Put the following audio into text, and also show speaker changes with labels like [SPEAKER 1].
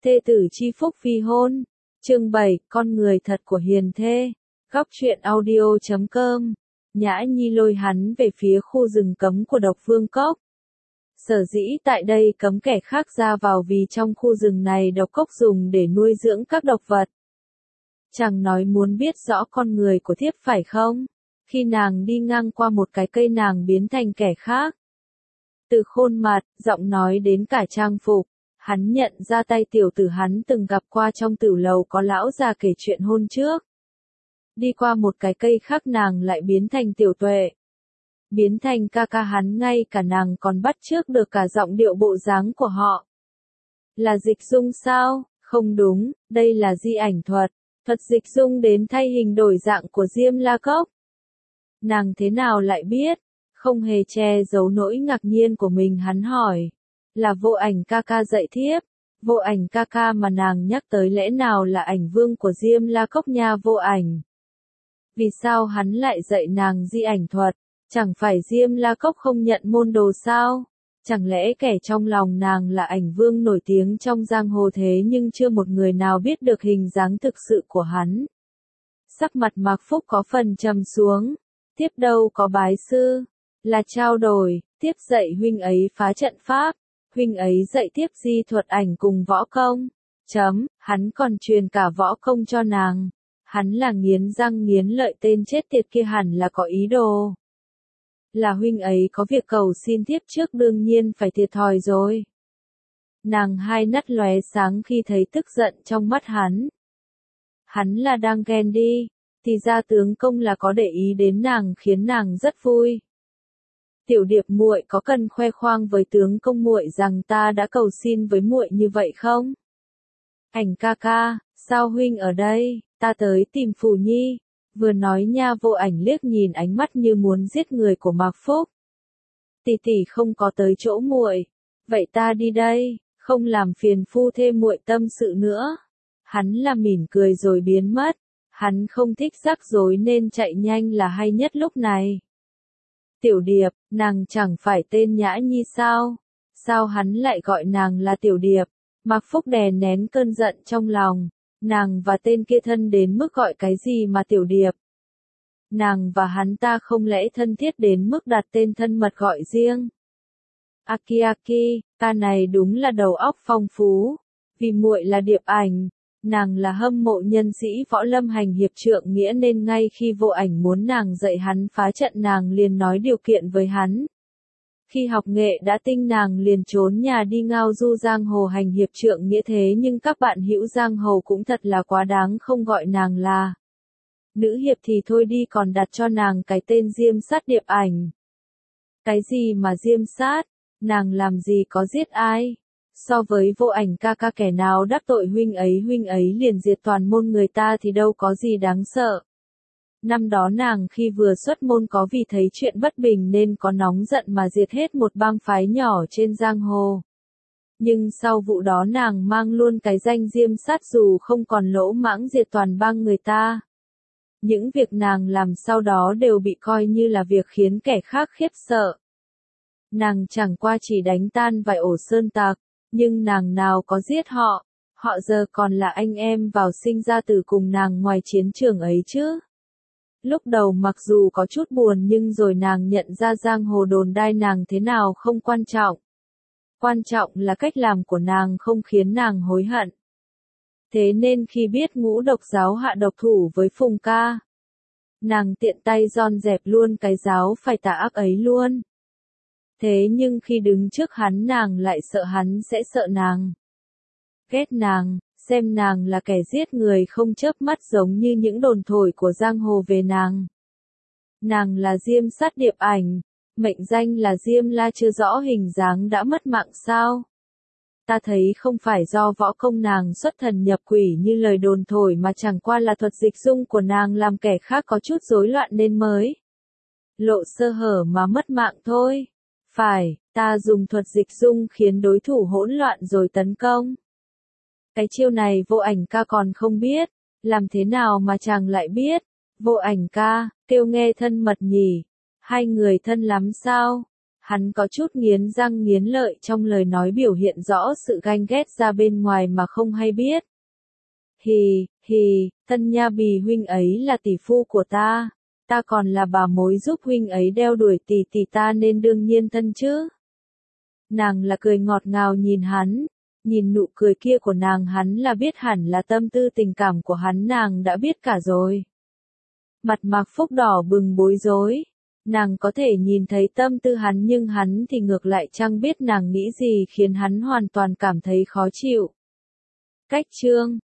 [SPEAKER 1] Thê tử chi phúc phi hôn. Chương 7, con người thật của hiền thê. Góc truyện audio.com. Nhã Nhi lôi hắn về phía khu rừng cấm của Độc Vương Cốc. Sở dĩ tại đây cấm kẻ khác ra vào vì trong khu rừng này độc cốc dùng để nuôi dưỡng các độc vật. Chàng nói muốn biết rõ con người của thiếp phải không? Khi nàng đi ngang qua một cái cây nàng biến thành kẻ khác. Từ khuôn mặt, giọng nói đến cả trang phục, hắn nhận ra tay tiểu tử hắn từng gặp qua trong tử lầu có lão già kể chuyện hôn trước. Đi qua một cái cây khác nàng lại biến thành Tiểu Tuệ. Biến thành ca ca hắn, ngay cả nàng còn bắt chước được cả giọng điệu bộ dáng của họ. Là dịch dung sao? Không đúng, đây là di ảnh thuật. Thuật dịch dung đến thay hình đổi dạng của Diêm La Cốc. Nàng thế nào lại biết? Không hề che giấu nỗi ngạc nhiên của mình, hắn hỏi. Là Vô Ảnh ca ca dạy thiếp. Vô Ảnh ca ca mà nàng nhắc tới lẽ nào là ảnh vương của Diêm La Cốc nha Vô Ảnh? Vì sao hắn lại dạy nàng di ảnh thuật? Chẳng phải Diêm La Cốc không nhận môn đồ sao? Chẳng lẽ kẻ trong lòng nàng là ảnh vương nổi tiếng trong giang hồ thế nhưng chưa một người nào biết được hình dáng thực sự của hắn? Sắc mặt Mạc Phúc có phần trầm xuống. Tiếp đâu có bái sư, là trao đổi, tiếp dạy huynh ấy phá trận pháp, huynh ấy dạy tiếp di thuật ảnh cùng võ công. Hắn còn truyền cả võ công cho nàng. Hắn là nghiến răng nghiến lợi, tên chết tiệt kia hẳn là có ý đồ. Là huynh ấy có việc cầu xin thiếp trước, đương nhiên phải thiệt thòi rồi. Nàng hai mắt lóe sáng khi thấy tức giận trong mắt hắn. Hắn là đang ghen đi, thì ra tướng công là có để ý đến nàng, khiến nàng rất vui. Tiểu Điệp muội có cần khoe khoang với tướng công muội rằng ta đã cầu xin với muội như vậy không? Ảnh ca ca, sao huynh ở đây? Ta tới tìm Phù Nhi. Vừa nói nha Vô Ảnh liếc nhìn ánh mắt như muốn giết người của Mạc Phúc. Tỷ tỷ không có tới chỗ muội, vậy ta đi đây, không làm phiền phu thê muội tâm sự nữa. Hắn là mỉm cười rồi biến mất. Hắn không thích rắc rối nên chạy nhanh là hay nhất lúc này. Tiểu Điệp, nàng chẳng phải tên Nhã Nhi sao? Sao hắn lại gọi nàng là Tiểu Điệp? Mạc Phúc đè nén cơn giận trong lòng. Nàng và tên kia thân đến mức gọi cái gì mà Tiểu Điệp? Nàng và hắn ta không lẽ thân thiết đến mức đặt tên thân mật gọi riêng? Aki, ca này đúng là đầu óc phong phú. Vì muội là Điệp Ảnh, nàng là hâm mộ nhân sĩ võ lâm hành hiệp trượng nghĩa nên ngay khi Vô Ảnh muốn nàng dạy hắn phá trận nàng liền nói điều kiện với hắn. Khi học nghệ đã tinh nàng liền trốn nhà đi ngao du giang hồ hành hiệp trượng nghĩa, thế nhưng các bạn hữu giang hồ cũng thật là quá đáng, không gọi nàng là nữ hiệp thì thôi đi còn đặt cho nàng cái tên Diêm Sát Điệp Ảnh. Cái gì mà Diêm Sát? Nàng làm gì có giết ai? So với Vô Ảnh ca ca kẻ nào đắc tội huynh ấy liền diệt toàn môn người ta thì đâu có gì đáng sợ. Năm đó nàng khi vừa xuất môn có vì thấy chuyện bất bình nên có nóng giận mà diệt hết một bang phái nhỏ trên giang hồ. Nhưng sau vụ đó nàng mang luôn cái danh Diêm Sát dù không còn lỗ mãng diệt toàn bang người ta. Những việc nàng làm sau đó đều bị coi như là việc khiến kẻ khác khiếp sợ. Nàng chẳng qua chỉ đánh tan vài ổ sơn tặc, nhưng nàng nào có giết họ, họ giờ còn là anh em vào sinh ra tử cùng nàng ngoài chiến trường ấy chứ. Lúc đầu mặc dù có chút buồn nhưng rồi nàng nhận ra giang hồ đồn đai nàng thế nào không quan trọng. Quan trọng là cách làm của nàng không khiến nàng hối hận. Thế nên khi biết Ngũ Độc giáo hạ độc thủ với Phùng ca, nàng tiện tay dọn dẹp luôn cái giáo phải tà ác ấy luôn. Thế nhưng khi đứng trước hắn nàng lại sợ hắn sẽ sợ nàng. Ghét nàng, xem nàng là kẻ giết người không chớp mắt giống như những đồn thổi của giang hồ về nàng. Nàng là Diêm Sát Điệp Ảnh, mệnh danh là Diêm La, chưa rõ hình dáng đã mất mạng sao? Ta thấy không phải do võ công nàng xuất thần nhập quỷ như lời đồn thổi mà chẳng qua là thuật dịch dung của nàng làm kẻ khác có chút rối loạn nên mới lộ sơ hở mà mất mạng thôi. Phải, ta dùng thuật dịch dung khiến đối thủ hỗn loạn rồi tấn công. Cái chiêu này Vô Ảnh ca còn không biết, làm thế nào mà chàng lại biết? Vô Ảnh ca, kêu nghe thân mật nhỉ, hai người thân lắm sao? Hắn có chút nghiến răng nghiến lợi trong lời nói biểu hiện rõ sự ganh ghét ra bên ngoài mà không hay biết. Hì, Tân Nha Bì huynh ấy là tỷ phu của ta còn là bà mối giúp huynh ấy đeo đuổi tỷ ta nên đương nhiên thân chứ. Nàng là cười ngọt ngào nhìn hắn, nhìn nụ cười kia của nàng hắn là biết hẳn là tâm tư tình cảm của hắn nàng đã biết cả rồi. Mặt Mạc Phúc đỏ bừng bối rối, nàng có thể nhìn thấy tâm tư hắn nhưng hắn thì ngược lại chẳng biết nàng nghĩ gì khiến hắn hoàn toàn cảm thấy khó chịu. Cách chương